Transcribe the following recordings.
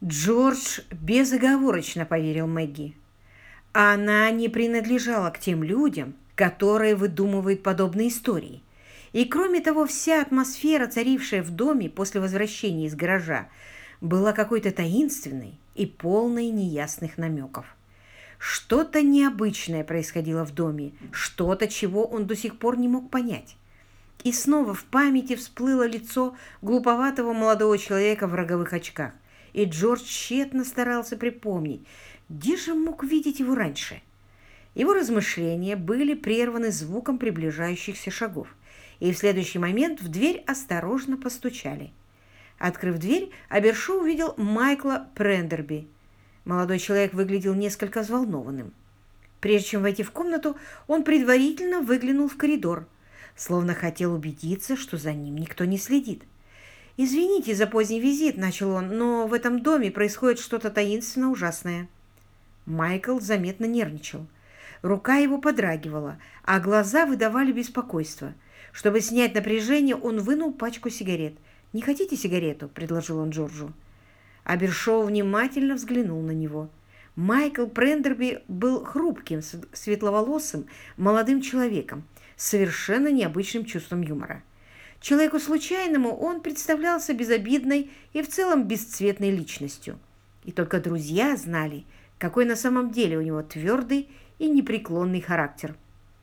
Джордж безоговорочно поверил Мэгги. Она не принадлежала к тем людям, которые выдумывают подобные истории. И кроме того, вся атмосфера, царившая в доме после возвращения из гаража, была какой-то таинственной и полной неясных намеков. Что-то необычное происходило в доме, что-то, чего он до сих пор не мог понять. И снова в памяти всплыло лицо глуповатого молодого человека в роговых очках, и Джордж тщетно старался припомнить, где же мог видеть его раньше. Его размышления были прерваны звуком приближающихся шагов, и в следующий момент в дверь осторожно постучали. Открыв дверь, Абершоу увидел Майкла Прендерби. Молодой человек выглядел несколько взволнованным. Прежде чем войти в комнату, он предварительно выглянул в коридор, словно хотел убедиться, что за ним никто не следит. «Извините за поздний визит», — начал он, — «но в этом доме происходит что-то таинственно ужасное». Майкл заметно нервничал. Рука его подрагивала, а глаза выдавали беспокойство. Чтобы снять напряжение, он вынул пачку сигарет. «Не хотите сигарету?» — предложил он Джорджу. Абершоу внимательно взглянул на него. Майкл Прендерби был хрупким, светловолосым, молодым человеком с совершенно необычным чувством юмора. Человеку случайному он представлялся безобидной и в целом бесцветной личностью. И только друзья знали, какой на самом деле у него твердый и непреклонный характер.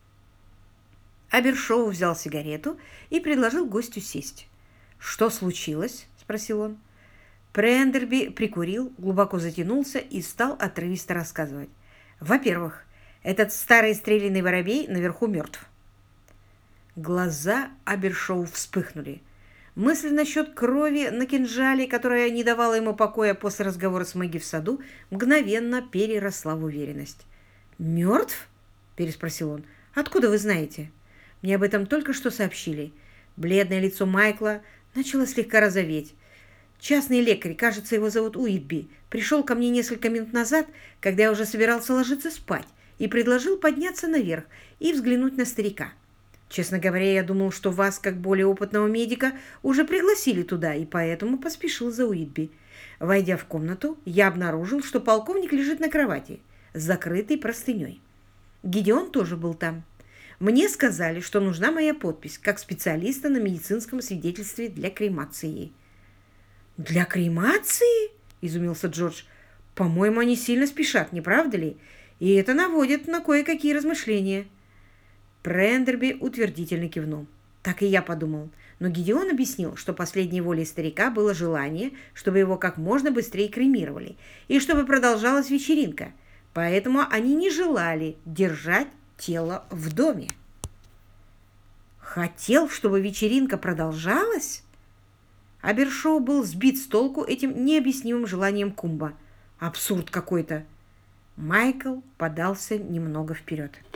Абершоу взял сигарету и предложил гостю сесть. «Что случилось?» – спросил он. Прендерби прикурил, глубоко затянулся и стал отрывисто рассказывать. «Во-первых, этот старый стрелянный воробей наверху мертв». Глаза Абершоу вспыхнули. Мысль насчет крови на кинжале, которая не давала ему покоя после разговора с Мэгги в саду, мгновенно переросла в уверенность. «Мертв?» – переспросил он. «Откуда вы знаете?» «Мне об этом только что сообщили». Бледное лицо Майкла начало слегка розоветь. «Частный лекарь, кажется, его зовут Уитби, пришел ко мне несколько минут назад, когда я уже собирался ложиться спать, и предложил подняться наверх и взглянуть на старика. Честно говоря, я думал, что вас, как более опытного медика, уже пригласили туда, и поэтому поспешил за Уитби. Войдя в комнату, я обнаружил, что полковник лежит на кровати, закрытый простыней. Гидеон тоже был там. Мне сказали, что нужна моя подпись, как специалиста на медицинском свидетельстве для кремации». «Для кремации?» – изумился Джордж. «По-моему, они сильно спешат, не правда ли? И это наводит на кое-какие размышления». Прендерби утвердительно кивнул. «Так и я подумал. Но Гидеон объяснил, что последней волей старика было желание, чтобы его как можно быстрее кремировали, и чтобы продолжалась вечеринка. Поэтому они не желали держать тело в доме». «Хотел, чтобы вечеринка продолжалась?» Абершоу был сбит с толку этим необъяснимым желанием Кумба. «Абсурд какой-то!» Майкл подался немного вперед.